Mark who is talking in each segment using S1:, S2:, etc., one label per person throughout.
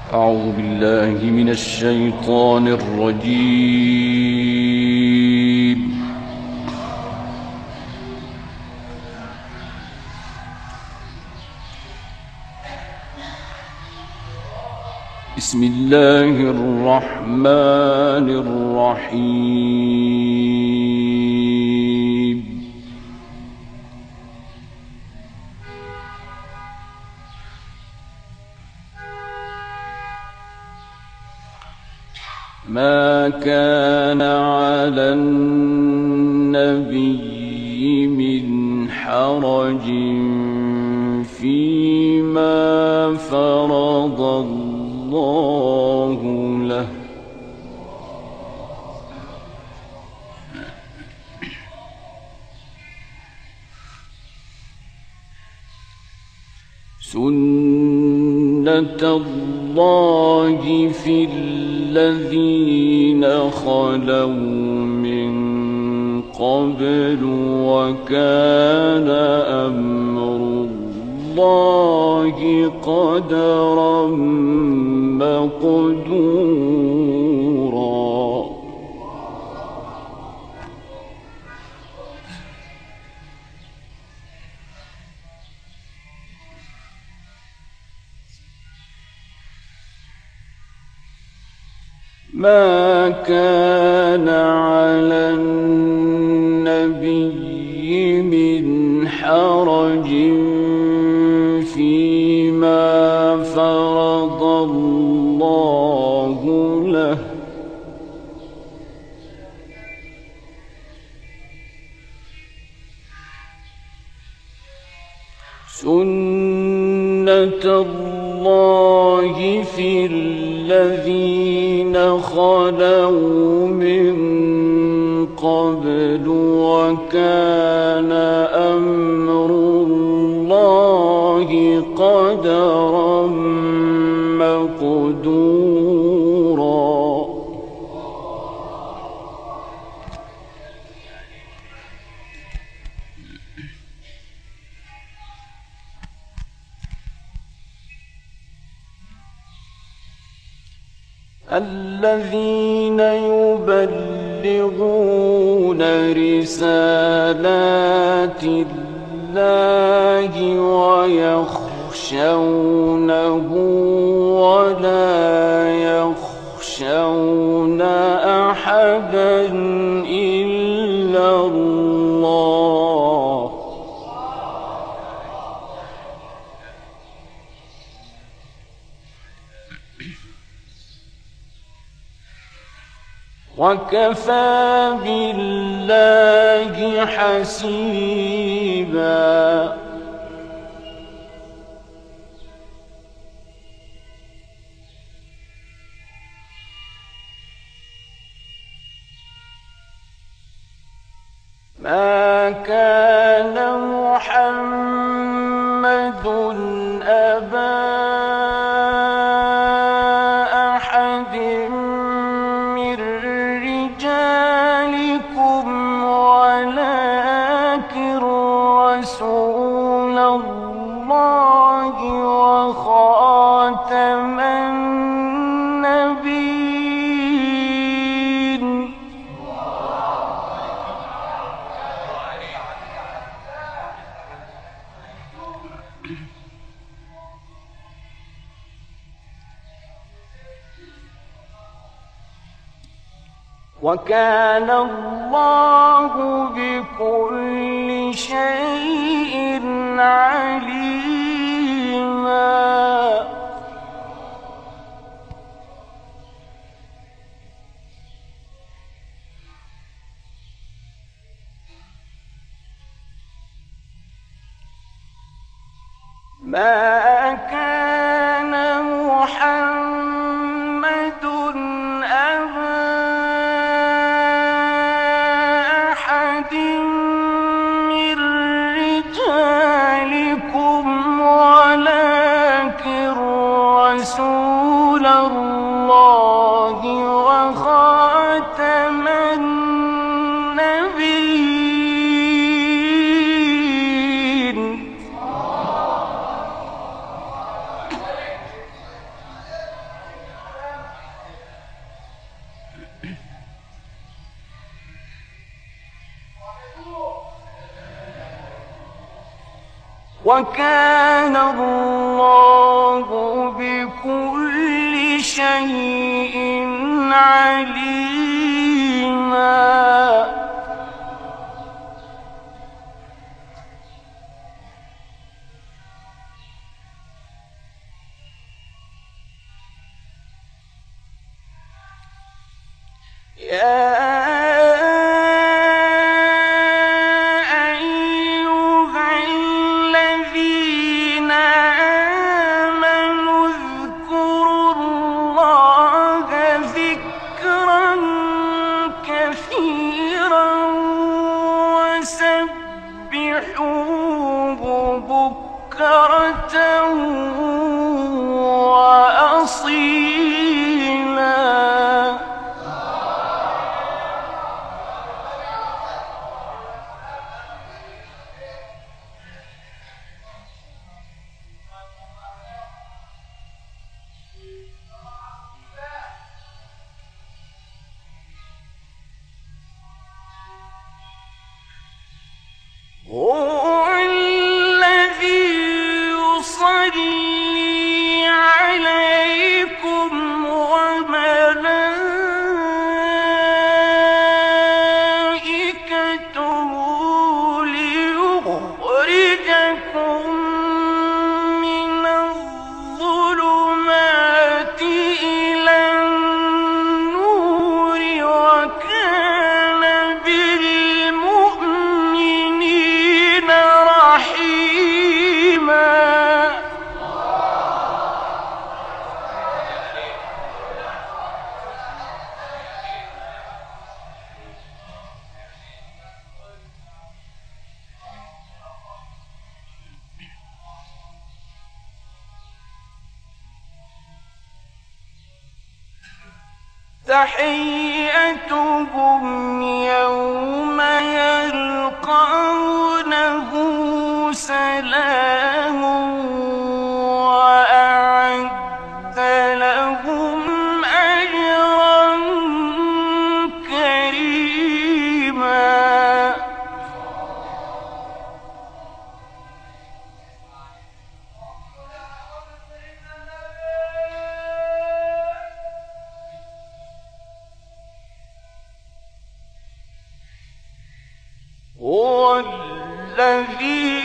S1: أعوذ بالله من الشيطان الرجيم. بسم الله الرحمن الرحيم. ما كان على النبي من حرج فيما فرض الله له، سنة الله في الذين خلوا من قبل، وكان أمر الله قدرا مقدورا. ما كان على النبي من حرج فيما فرض الله له، سنة الله في الذين خلوا من قبل، وكان أمر الله قدرا مقدورا. الذين يبلغون رسالات الله ويخشونه ولا يخشون أحدا إلا الله، وكفى بالله حسيبا. ما كان محمد أبا أحد من رجالكم ولكن رسول الله وخاتم النبيين. وكان الله بكل شيء عليما. ما كان محمد أبا أحد من رجالكم ولكن رسول الله وخاتم النبيين. وكان الله بكل شيء عليما. تحيتهم يوم يلقونه سلام وأعد لهم أجرا كريما. هو الذي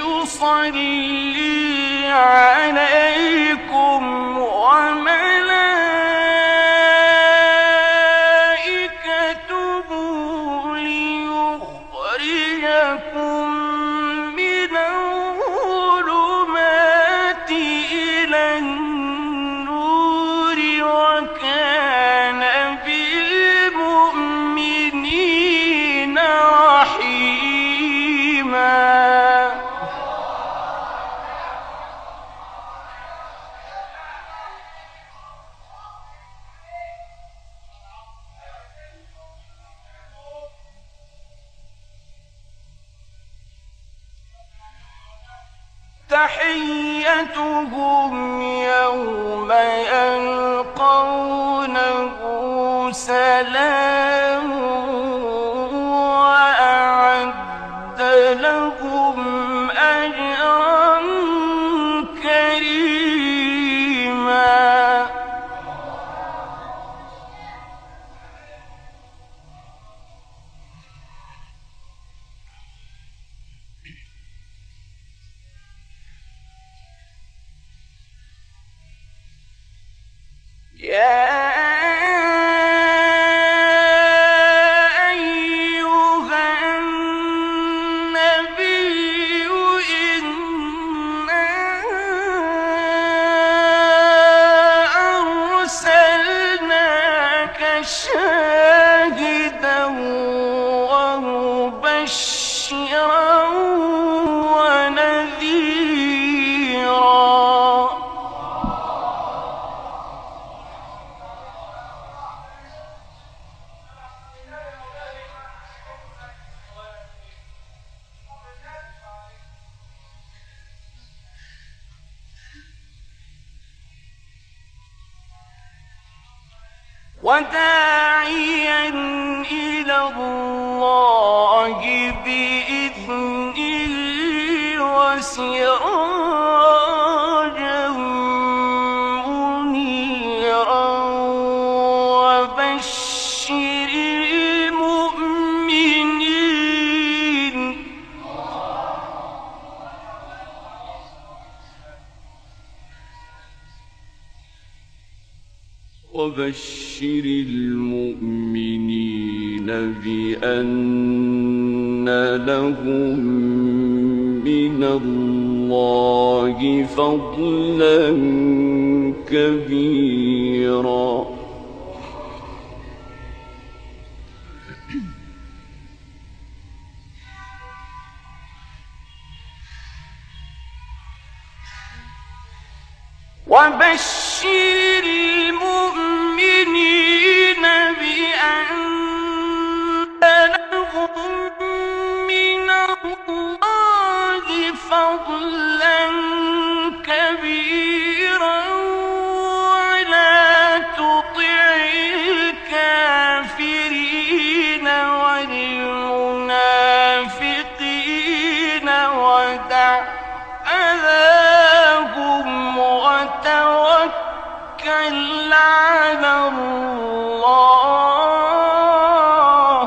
S1: يصلي عليكم وملائكته ليخرجكم من الظلمات إلى النور وكان بالمؤمنين رحيما. تحيتهم يوم يلقونه سلام وأعد لهم أجرا كريما. يا أيها النبي إنا أرسلناك شاهدا ومبشرا ونذيرا. وداعيا إلى الله بإذنه وسراجا منيرا وبشر المؤمنين بأن لهم من الله فضلا كبيرا وبشر المؤمنين بأن لهم من الله فضلا كبيرا ولا تطع الكافرين والمنافقين ودع أذاهم وتوكل على الله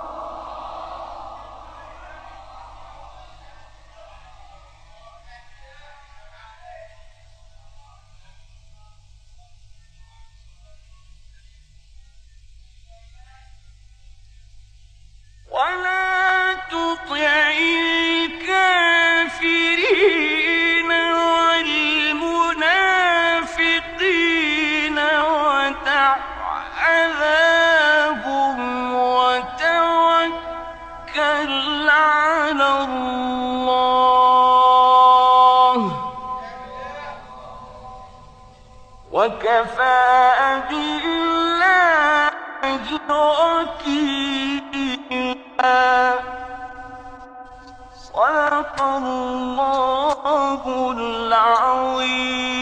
S1: ولا تطع الكافرين والمنافقين ودع أذاهم وتوكل على الله وكفى بالله وكيلا صدق الله العظيم.